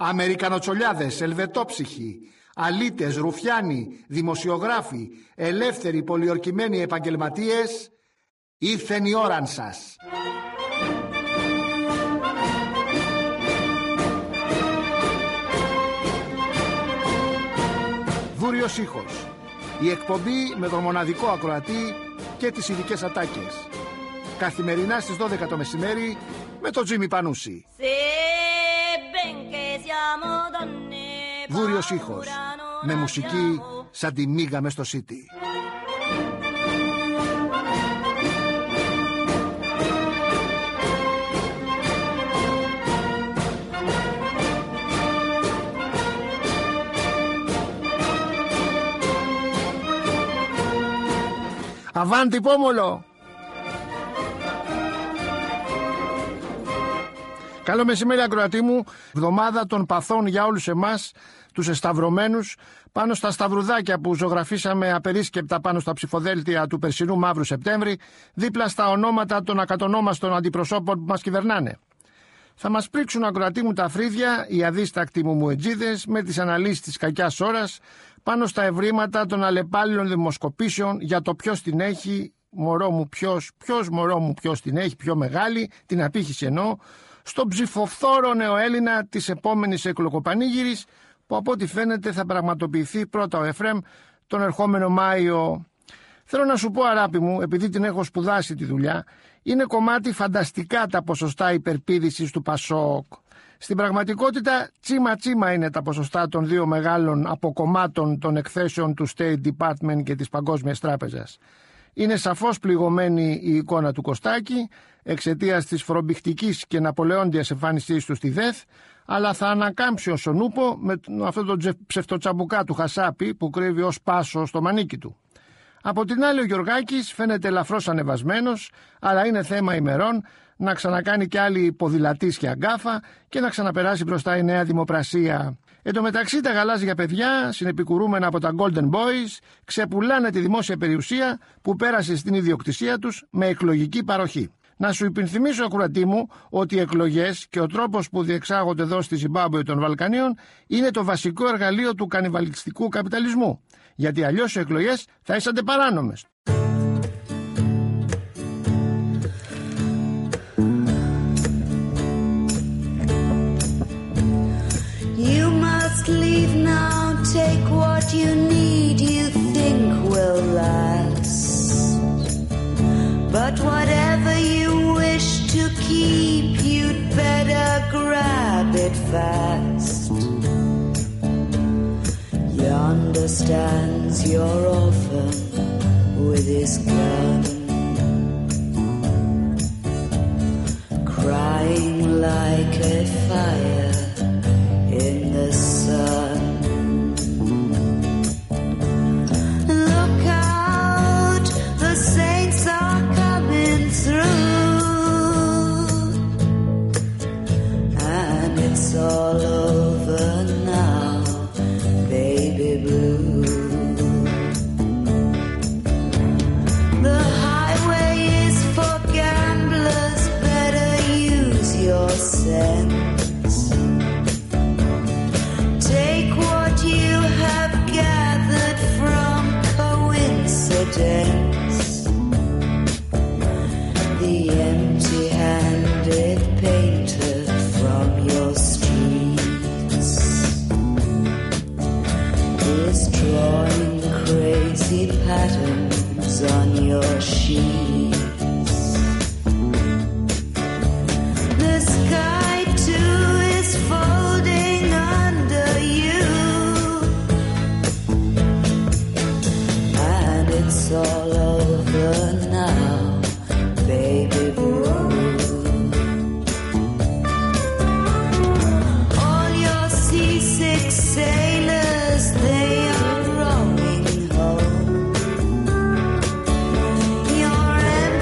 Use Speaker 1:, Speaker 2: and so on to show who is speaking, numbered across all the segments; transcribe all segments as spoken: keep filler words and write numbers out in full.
Speaker 1: Αμερικανοτσολιάδες, ελβετόψυχοι, αλήτες, ρουφιάνοι, δημοσιογράφοι, ελεύθεροι, πολιορκημένοι επαγγελματίες, ήρθεν η ώραν σας. Βούριος ήχος. Η εκπομπή με τον μοναδικό ακροατή και τις ειδικές ατάκες. Καθημερινά στις δώδεκα το μεσημέρι με τον Τζίμι Πανούση. Βούριος ήχος. Με μουσική σαν τη μίγα μες στο Σίτι. Αβάντι πόμολο. Καλό μεσημέρι ακροατή μου. Εβδομάδα των παθών για όλους εμάς, τους εσταυρωμένους, πάνω στα σταυρουδάκια που ζωγραφίσαμε απερίσκεπτα πάνω στα ψηφοδέλτια του περσινού Μαύρου Σεπτέμβρη, δίπλα στα ονόματα των ακατονόμαστων αντιπροσώπων που μας κυβερνάνε. Θα μας πρίξουν ακροατή μου τα φρύδια οι αδίστακτοι μου μουετζίδες με τις αναλύσεις της κακιάς ώρας πάνω στα ευρήματα των αλλεπάλληλων δημοσκοπήσεων για το ποιος την έχει, μωρό μου ποιος, ποιος μωρό μου ποιος την έχει πιο μεγάλη, την απήχηση εννοώ, στον ψηφοφθόρο νεοέλληνα της επόμενης εκλογοπανήγυρης που από ό,τι φαίνεται θα πραγματοποιηθεί πρώτα ο Εφραίμ τον ερχόμενο Μάιο. Θέλω να σου πω αγάπη μου, επειδή την έχω σπουδάσει τη δουλειά, είναι κομμάτι φανταστικά τα ποσοστά υπερπήδησης του Πασόκ. Στην πραγματικότητα τσίμα τσίμα είναι τα ποσοστά των δύο μεγάλων αποκομμάτων των εκθέσεων του State Department και της Παγκόσμιας Τράπεζας. Είναι σαφώς πληγωμένη η εικόνα του Κωστάκη εξαιτίας της φρομπιχτικής και ναπολεόντιας εμφάνισής του στη ΔΕΘ, αλλά θα ανακάμψει ο Σονούπο με αυτό το ψευτοτσαμπουκά του Χασάπη που κρύβει ως πάσο στο μανίκι του. Από την άλλη ο Γιωργάκης φαίνεται ελαφρώς ανεβασμένος, αλλά είναι θέμα ημερών να ξανακάνει κι άλλη ποδηλατής και αγκάφα και να ξαναπεράσει μπροστά η Νέα Δημοπρασία. Εν τω μεταξύ τα γαλάζια παιδιά, συνεπικουρούμενα από τα Golden Boys, ξεπουλάνε τη δημόσια περιουσία που πέρασε στην ιδιοκτησία τους με εκλογική παροχή. Να σου υπενθυμίσω, ακροατή μου, ότι οι εκλογές και ο τρόπος που διεξάγονται εδώ στη Ζιμπάμπουε των Βαλκανίων είναι το βασικό εργαλείο του κανιβαλιστικού καπιταλισμού. Γιατί αλλιώς οι εκλογές θα ήσανται παράνομες.
Speaker 2: You must leave now, take what you need, you think will last. But whatever you wish to keep, you'd better grab it fast. Yonder stands your orphan with his gun, crying like a fire in the sun. Look out, the saints are coming through, and it's all over now, baby blue. The highway is for gamblers, better use your sense. Take what you have gathered from coincidence. The empty-handed painter from your streets is drawing crazy patterns on your sheets. The sky too is folding under you, and it's all over now, baby blue. All your seasick sailors, they are rowing home. Your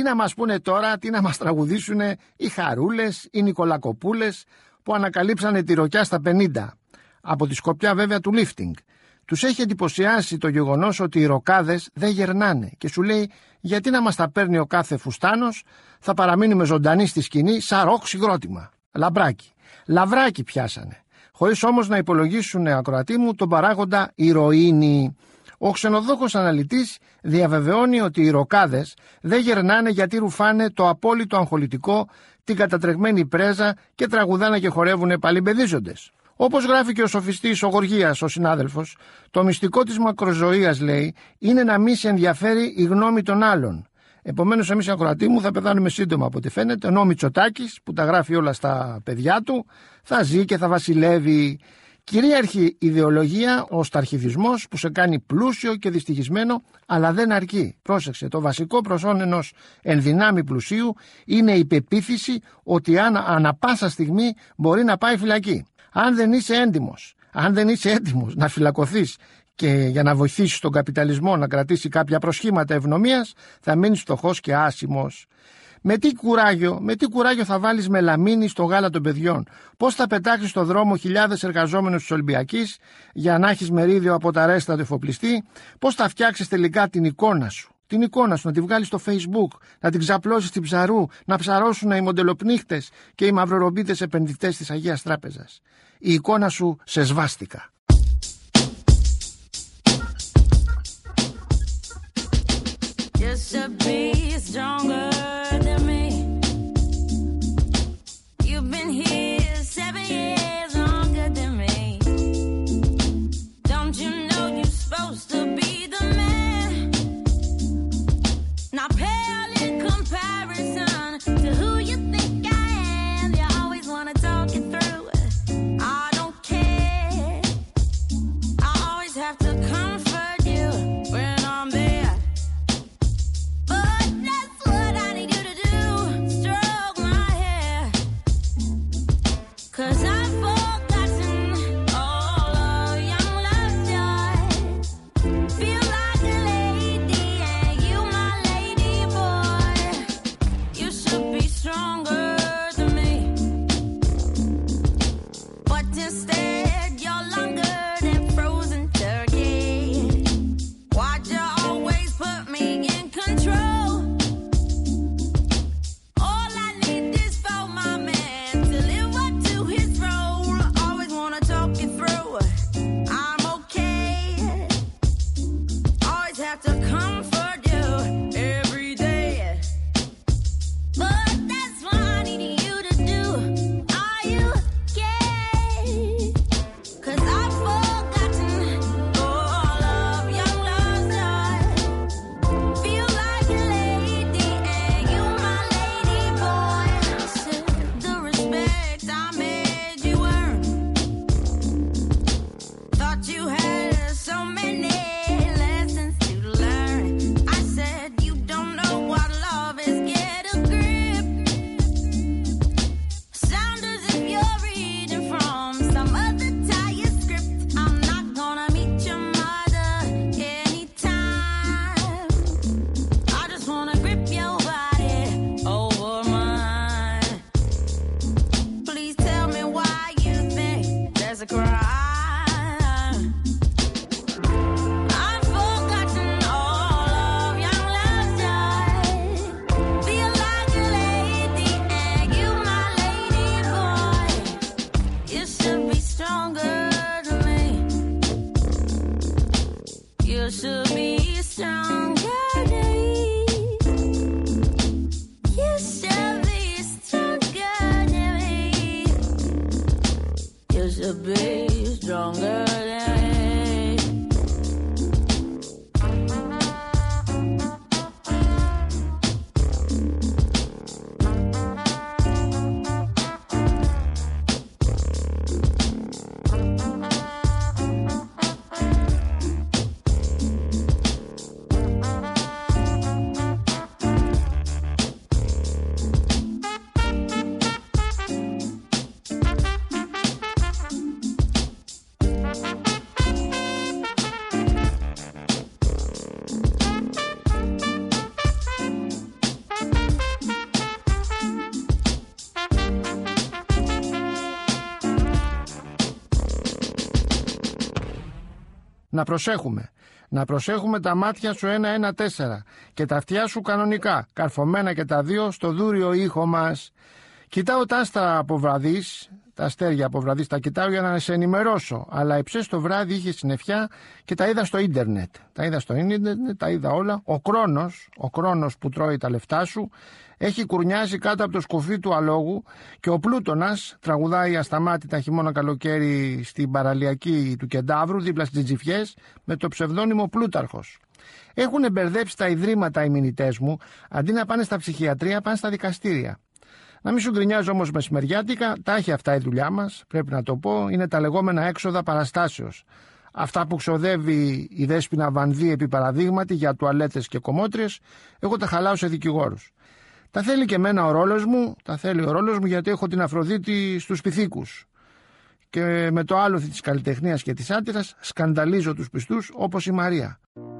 Speaker 1: να μας πούνε τώρα, τι να μας τραγουδήσουν οι Χαρούλες, οι Νικολακοπούλες που ανακαλύψανε τη ροκιά στα πενήντα. Από τη σκοπιά βέβαια του lifting. Τους έχει εντυπωσιάσει το γεγονός ότι οι ροκάδες δεν γερνάνε και σου λέει γιατί να μας τα παίρνει ο κάθε φουστάνος, θα παραμείνουμε ζωντανοί στη σκηνή σαν ροκ συγκρότημα. Λαμπράκι. Λαβράκι πιάσανε. Χωρίς όμως να υπολογίσουν, ακροατή μου, τον παράγοντα ηρωίνη. Ο ξενοδόχος αναλυτής διαβεβαιώνει ότι οι ροκάδες δεν γερνάνε γιατί ρουφάνε το απόλυτο αγχολητικό, την κατατρεγμένη πρέζα και τραγουδάνε και χορεύουν παλιμπεδίζοντες. Όπως γράφει και ο σοφιστής ο Γοργίας, ο συνάδελφος, το μυστικό της μακροζωίας, λέει, είναι να μη σε ενδιαφέρει η γνώμη των άλλων. Επομένως, εμείς, ακροατή μου, θα πεθάνουμε σύντομα από ό,τι φαίνεται, ενώ ο Μητσοτάκης, που τα γράφει όλα στα παιδιά του, θα ζει και θα βασιλεύει. Κυρίαρχη ιδεολογία ο σταρχιδισμός που σε κάνει πλούσιο και δυστυχισμένο, αλλά δεν αρκεί. Πρόσεξε, το βασικό προσόν ενός ενδυνάμει πλουσίου είναι η πεποίθηση ότι αν ανα πάσα στιγμή μπορεί να πάει φυλακή. Αν δεν είσαι έντιμος, αν δεν είσαι έτοιμος να φυλακωθείς και για να βοηθήσεις τον καπιταλισμό να κρατήσει κάποια προσχήματα ευνομίας, θα μείνεις φτωχός και άσημος. Με τι κουράγιο, με τι κουράγιο θα βάλεις μελαμίνη στο γάλα των παιδιών? Πώς θα πετάξεις στο δρόμο χιλιάδες εργαζόμενους της Ολυμπιακής για να έχεις μερίδιο από τα ρέστα του εφοπλιστή? Πώς θα φτιάξεις τελικά την εικόνα σου? Την εικόνα σου να τη βγάλεις στο Facebook, να την ξαπλώσεις στην ψαρού, να ψαρώσουν οι μοντελοπνίχτες και οι μαυρορομπίτες επενδυτές της Αγίας Τράπεζας. Η εικόνα σου σε σβάστηκα. Να προσέχουμε. Να προσέχουμε τα μάτια σου ένα ένα τέσσερα και τα αυτιά σου κανονικά, καρφωμένα και τα δύο στο δούριο ήχο μας. Κοιτάω τα άστρα από βραδείς, τα αστέρια από βραδείς τα κοιτάω για να σε ενημερώσω, αλλά εψές το βράδυ είχε συννεφιά και τα είδα στο ίντερνετ. Τα είδα στο ίντερνετ, τα είδα όλα. Ο Κρόνος, ο Κρόνος που τρώει τα λεφτά σου, έχει κουρνιάσει κάτω από το σκουφί του αλόγου και ο Πλούτονας τραγουδάει ασταμάτητα χειμώνα καλοκαίρι στην παραλιακή του Κεντάβρου, δίπλα στις Τζιφιές, με το ψευδόνυμο Πλούταρχος. Έχουν μπερδέψει τα ιδρύματα οι μηνυτές μου, αντί να πάνε στα ψυχιατρία, πάνε στα δικαστήρια. Να μην σου γκρινιάζω όμως μεσημεριάτικα, τα έχει αυτά η δουλειά μας, πρέπει να το πω, είναι τα λεγόμενα έξοδα παραστάσεως. Αυτά που ξοδεύει η Δέσποινα Βανδύ επί παραδείγματι για τουαλέτες και κομμότριες, εγώ τα χαλάω σε δικηγόρους. Τα θέλει και εμένα ο ρόλος μου, τα θέλει ο ρόλος μου γιατί έχω την Αφροδίτη στους πυθίκους. Και με το άλοθη της καλλιτεχνίας και της άτυρας σκανδαλίζω τους πιστούς όπως η Μαρία.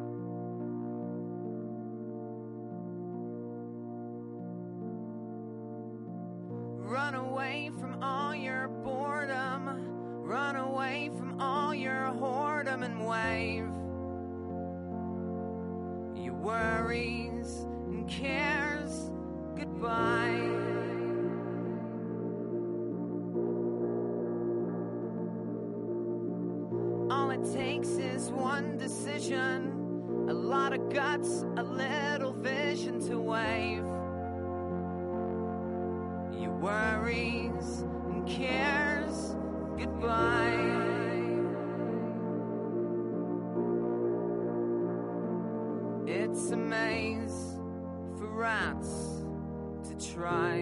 Speaker 3: Run away from all your boredom. Run away from all your whoredom and wave your worries and cares goodbye. All it takes is one decision, a lot of guts, a little vision to wave your worries and cares goodbye. It's a maze for rats to try.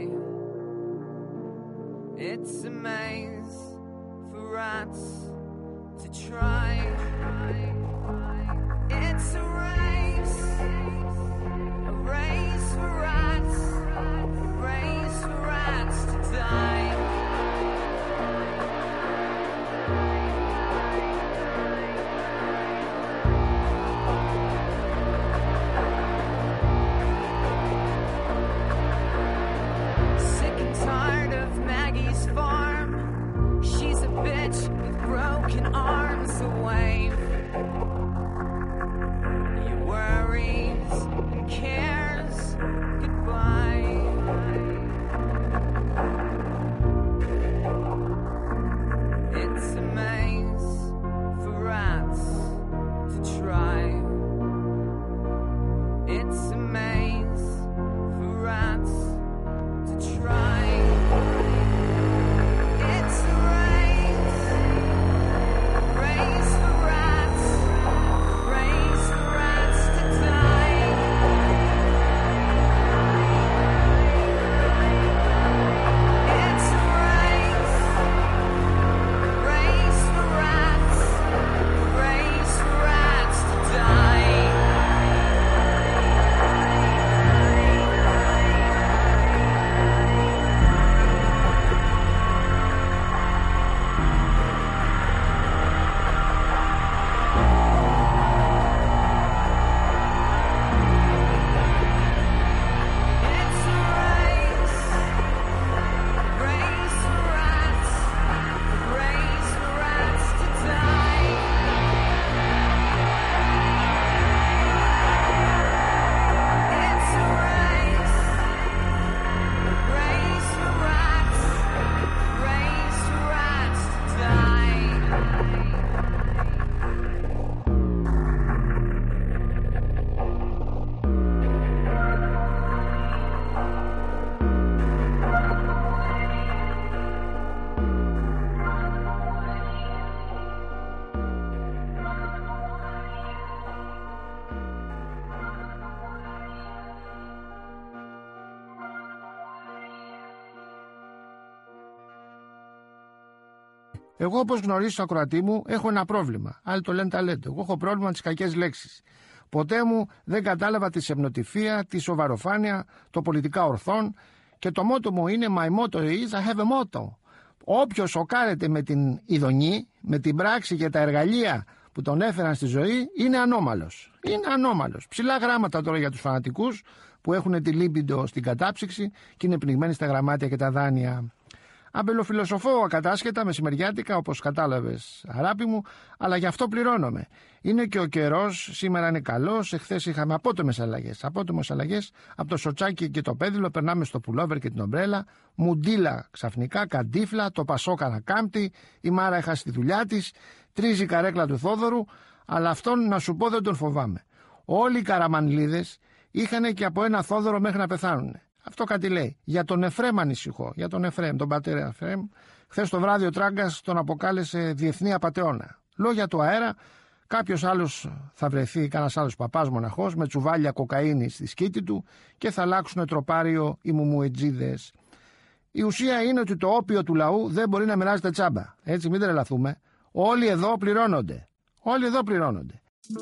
Speaker 3: It's a maze for rats to try. It's a race, a race for rats, a race for rats to die. Sick and tired of Maggie's farm. She's a bitch with broken arms to wave your worries and cares goodbye. It's a maze for rats to try. It's a maze for rats to try. It's a race, race for rats, race for rats to die. It's a race, race for rats, race for rats to die. It's a race, race for rats, race for rats to die. It's a race, race for rats, race for rats to die.
Speaker 1: Εγώ, όπως γνωρίζεις, ακροατή μου, έχω ένα πρόβλημα. Άλλοι το λένε ταλέντο. Εγώ έχω πρόβλημα με τις κακές λέξεις. Ποτέ μου δεν κατάλαβα τη σεμνοτυφία, τη σοβαροφάνεια, το πολιτικά ορθόν και το μότο μου είναι My motto is I have a motto. Όποιος σοκάρεται με την ειδονή, με την πράξη και τα εργαλεία που τον έφεραν στη ζωή, είναι ανώμαλος. Είναι ανώμαλος. Ψηλά γράμματα τώρα για τους φανατικούς που έχουν τη λίμπιντο στην κατάψυξη και είναι πνιγμένοι στα γραμμάτια και τα δάνεια. Αμπελοφιλοσοφώ ακατάσχετα μεσημεριάτικα, όπως κατάλαβες, αγάπη μου, αλλά γι' αυτό πληρώνομαι. Είναι και ο καιρός, σήμερα είναι καλός, εχθές είχαμε απότομες αλλαγές. Απότομες αλλαγές από το σοτσάκι και το πέδιλο, περνάμε στο πουλόβερ και την ομπρέλα, μουντίλα ξαφνικά, καντίφλα, το πασόκα να κάμπτει, η Μάρα έχασε τη δουλειά της, τρίζει η καρέκλα του Θόδωρου, αλλά αυτόν να σου πω δεν τον φοβάμαι. Όλοι οι καραμανλίδες είχαν και από ένα Θόδωρο μέχρι να πεθάνουν. Αυτό κάτι λέει. Για τον Εφρέμ ανησυχώ. Για τον Εφρέμ, τον πατέρα Εφρέμ. Χθες το βράδυ ο Τράγκας τον αποκάλεσε διεθνή απατεώνα. Λόγια του αέρα, κάποιος άλλος θα βρεθεί, κανένας άλλος παπάς μοναχός, με τσουβάλια κοκαίνη στη σκήτη του και θα αλλάξουν τροπάριο οι μουμουετζίδες. Η ουσία είναι ότι το όπιο του λαού δεν μπορεί να μοιράζεται τσάμπα. Έτσι, μην τρελαθούμε. Όλοι εδώ πληρώνονται. Όλοι εδώ πληρώνονται.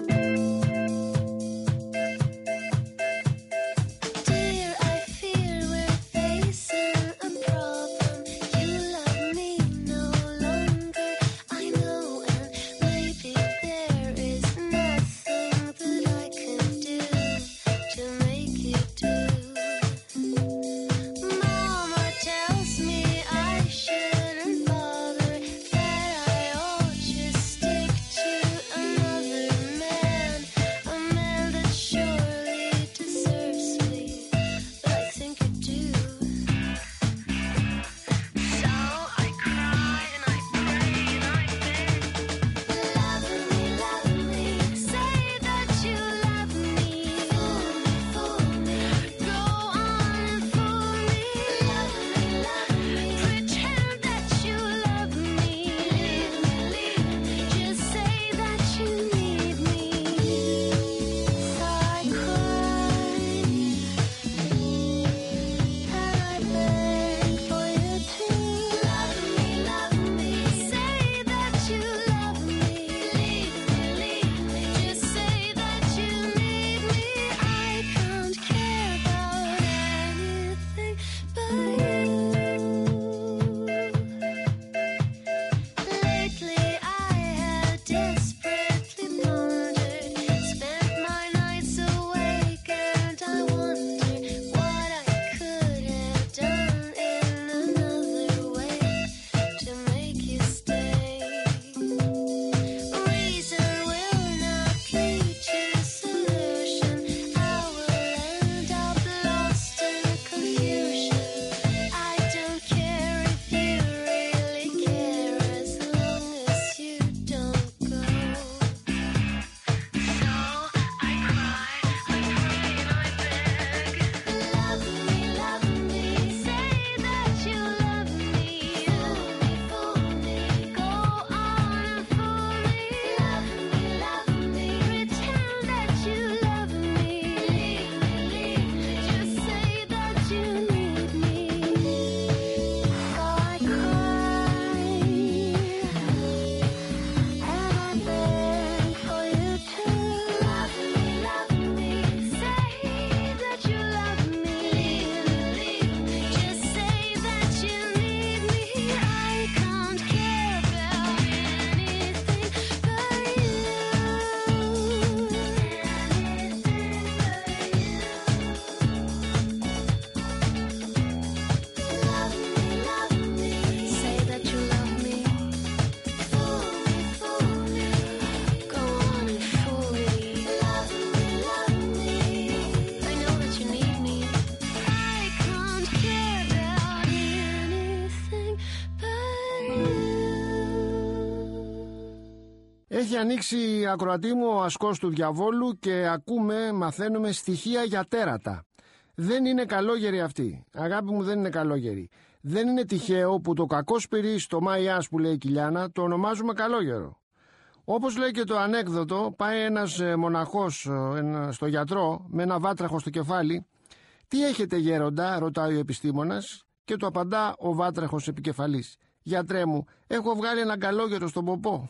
Speaker 1: Έχει ανοίξει, ακροατή μου, ο ασκός του διαβόλου και ακούμε, μαθαίνουμε στοιχεία για τέρατα. Δεν είναι καλόγεροι αυτοί. Αγάπη μου, δεν είναι καλόγεροι. Δεν είναι τυχαίο που το κακό σπυρί στο Μάιας που λέει η Κιλιάνα το ονομάζουμε καλόγερο. Όπως λέει και το ανέκδοτο, πάει ένας μοναχός ένα, στο γιατρό με ένα βάτραχο στο κεφάλι. «Τι έχετε γέροντα?» ρωτάει ο επιστήμονας και του απαντά ο βάτραχος επικεφαλής. «Γιατρέ μου, έχω βγάλει ένα καλόγερο στον ποπό».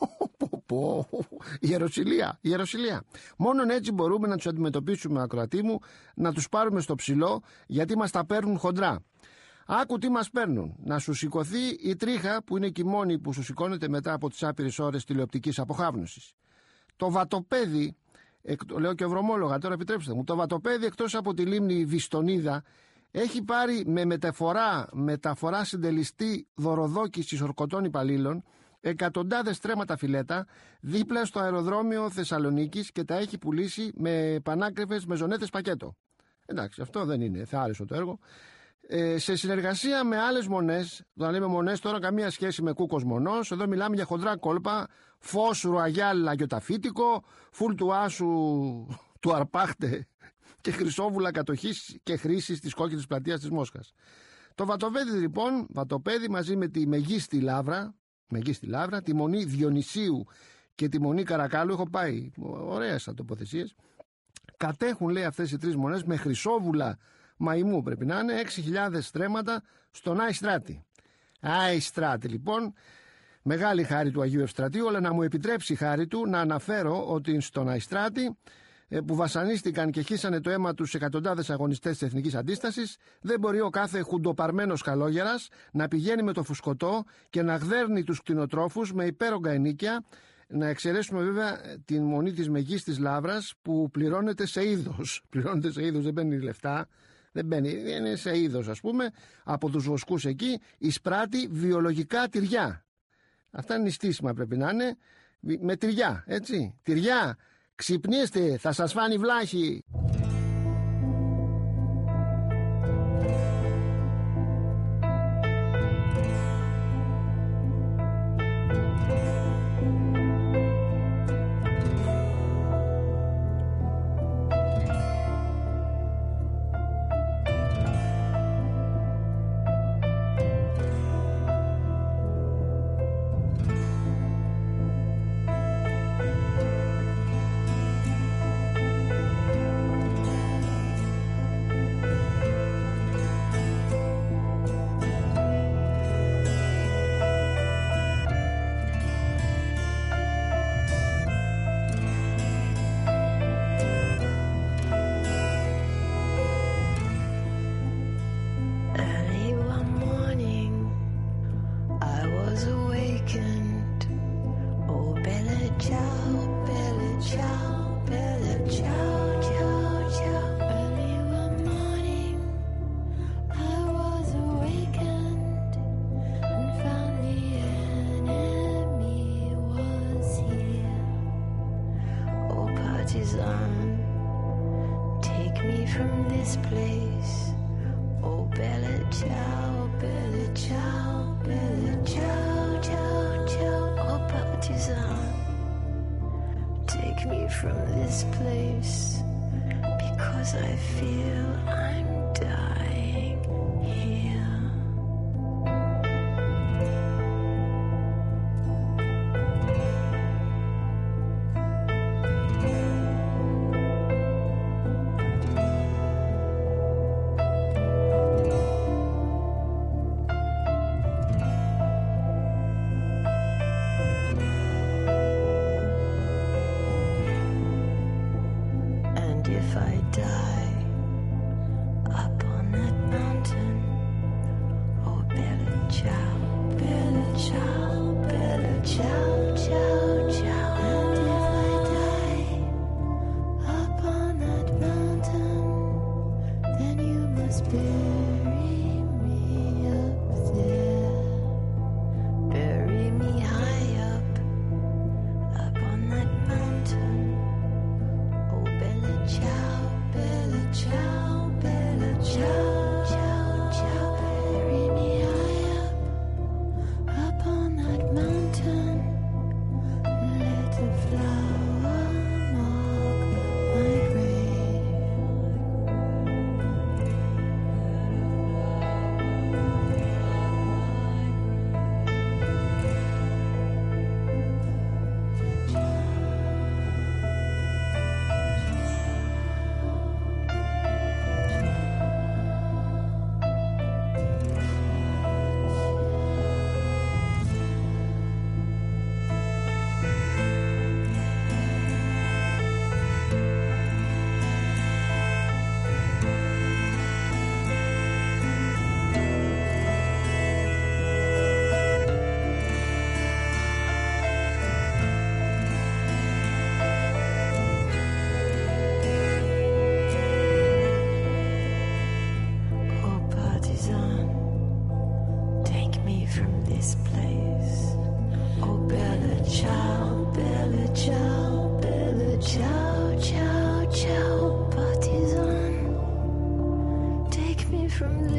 Speaker 1: Ποπό, ιεροσυλία, ιεροσυλία. Μόνον έτσι μπορούμε να τους αντιμετωπίσουμε, ακροατή μου, να τους πάρουμε στο ψηλό, γιατί μας τα παίρνουν χοντρά. Άκου τι μας παίρνουν. Να σου σηκωθεί η τρίχα που είναι και η μόνη που σου σηκώνεται μετά από τις άπειρες ώρες τηλεοπτικής αποχάβνωσης. Το βατοπέδι, εκ, το λέω και ευρωμόλογα, τώρα επιτρέψτε μου, το βατοπέδι εκτός από τη λίμνη Βιστονίδα έχει πάρει με μεταφορά, μεταφορά συντελεστή δωροδόκησης ορκωτών υπαλλήλων εκατοντάδες στρέμματα φιλέτα δίπλα στο αεροδρόμιο Θεσσαλονίκης και τα έχει πουλήσει με πανάκριβες μεζονέτες πακέτο. Εντάξει, αυτό δεν είναι θεάριστο το έργο. Ε, σε συνεργασία με άλλες μονές, όταν λέμε μονές τώρα καμία σχέση με Κούκος Μονός, εδώ μιλάμε για χοντρά κόλπα, φως ρουαγιάλ αγιοταφίτικο, φουλ του άσου του Αρπάχτε και χρυσόβουλα κατοχής και χρήσης της κόκκινης πλατείας της Μόσχας. Το βατοπέδι λοιπόν, βατοπέδι μαζί με τη Μεγίστη Λαύρα, Μεγίστη Λαύρα, τη Μονή Διονυσίου και τη Μονή Καρακάλου, έχω πάει, ωραίες τοποθεσίες, κατέχουν λέει αυτές οι τρεις μονές με χρυσόβουλα μαϊμού πρέπει να είναι έξι χιλιάδες στρέμματα στον Αϊστράτη. Αϊστράτη λοιπόν, μεγάλη χάρη του Αγίου Ευστρατείου, αλλά να μου επιτρέψει η χάρη του να αναφέρω ότι στον Αϊστράτη που βασανίστηκαν και χύσανε το αίμα τους εκατοντάδες αγωνιστές της Εθνικής Αντίστασης, δεν μπορεί ο κάθε χουντοπαρμένος καλόγερας να πηγαίνει με το φουσκωτό και να γδέρνει τους κτηνοτρόφους με υπέρογκα ενίκια, να εξαιρέσουμε βέβαια την Μονή της Μεγίστης Λαύρας που πληρώνεται σε είδος. Πληρώνεται σε είδος, δεν παίρνει λεφτά, δεν μπαίνει, είναι σε είδος ας πούμε, από τους βοσκούς εκεί, εισπράττει βιολογικά τυριά. Αυτά είναι νηστίσιμα πρέπει να είναι, με τυριά, έτσι. Τυριά, ξυπνήστε, θα σας φάνει βλάχη.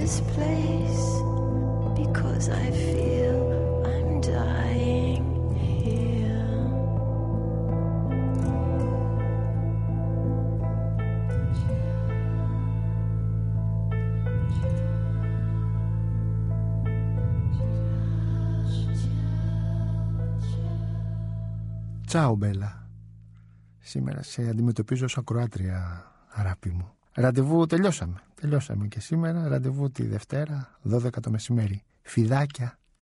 Speaker 2: this place because I feel I'm dying here.
Speaker 1: Τσάου Μπέλα. Σήμερα σε αντιμετωπίζω ως ακροάτρια, αγάπη μου. Ραντεβού τελειώσαμε. Τελειώσαμε και σήμερα. Ραντεβού τη Δευτέρα, δώδεκα το μεσημέρι. Φιδάκια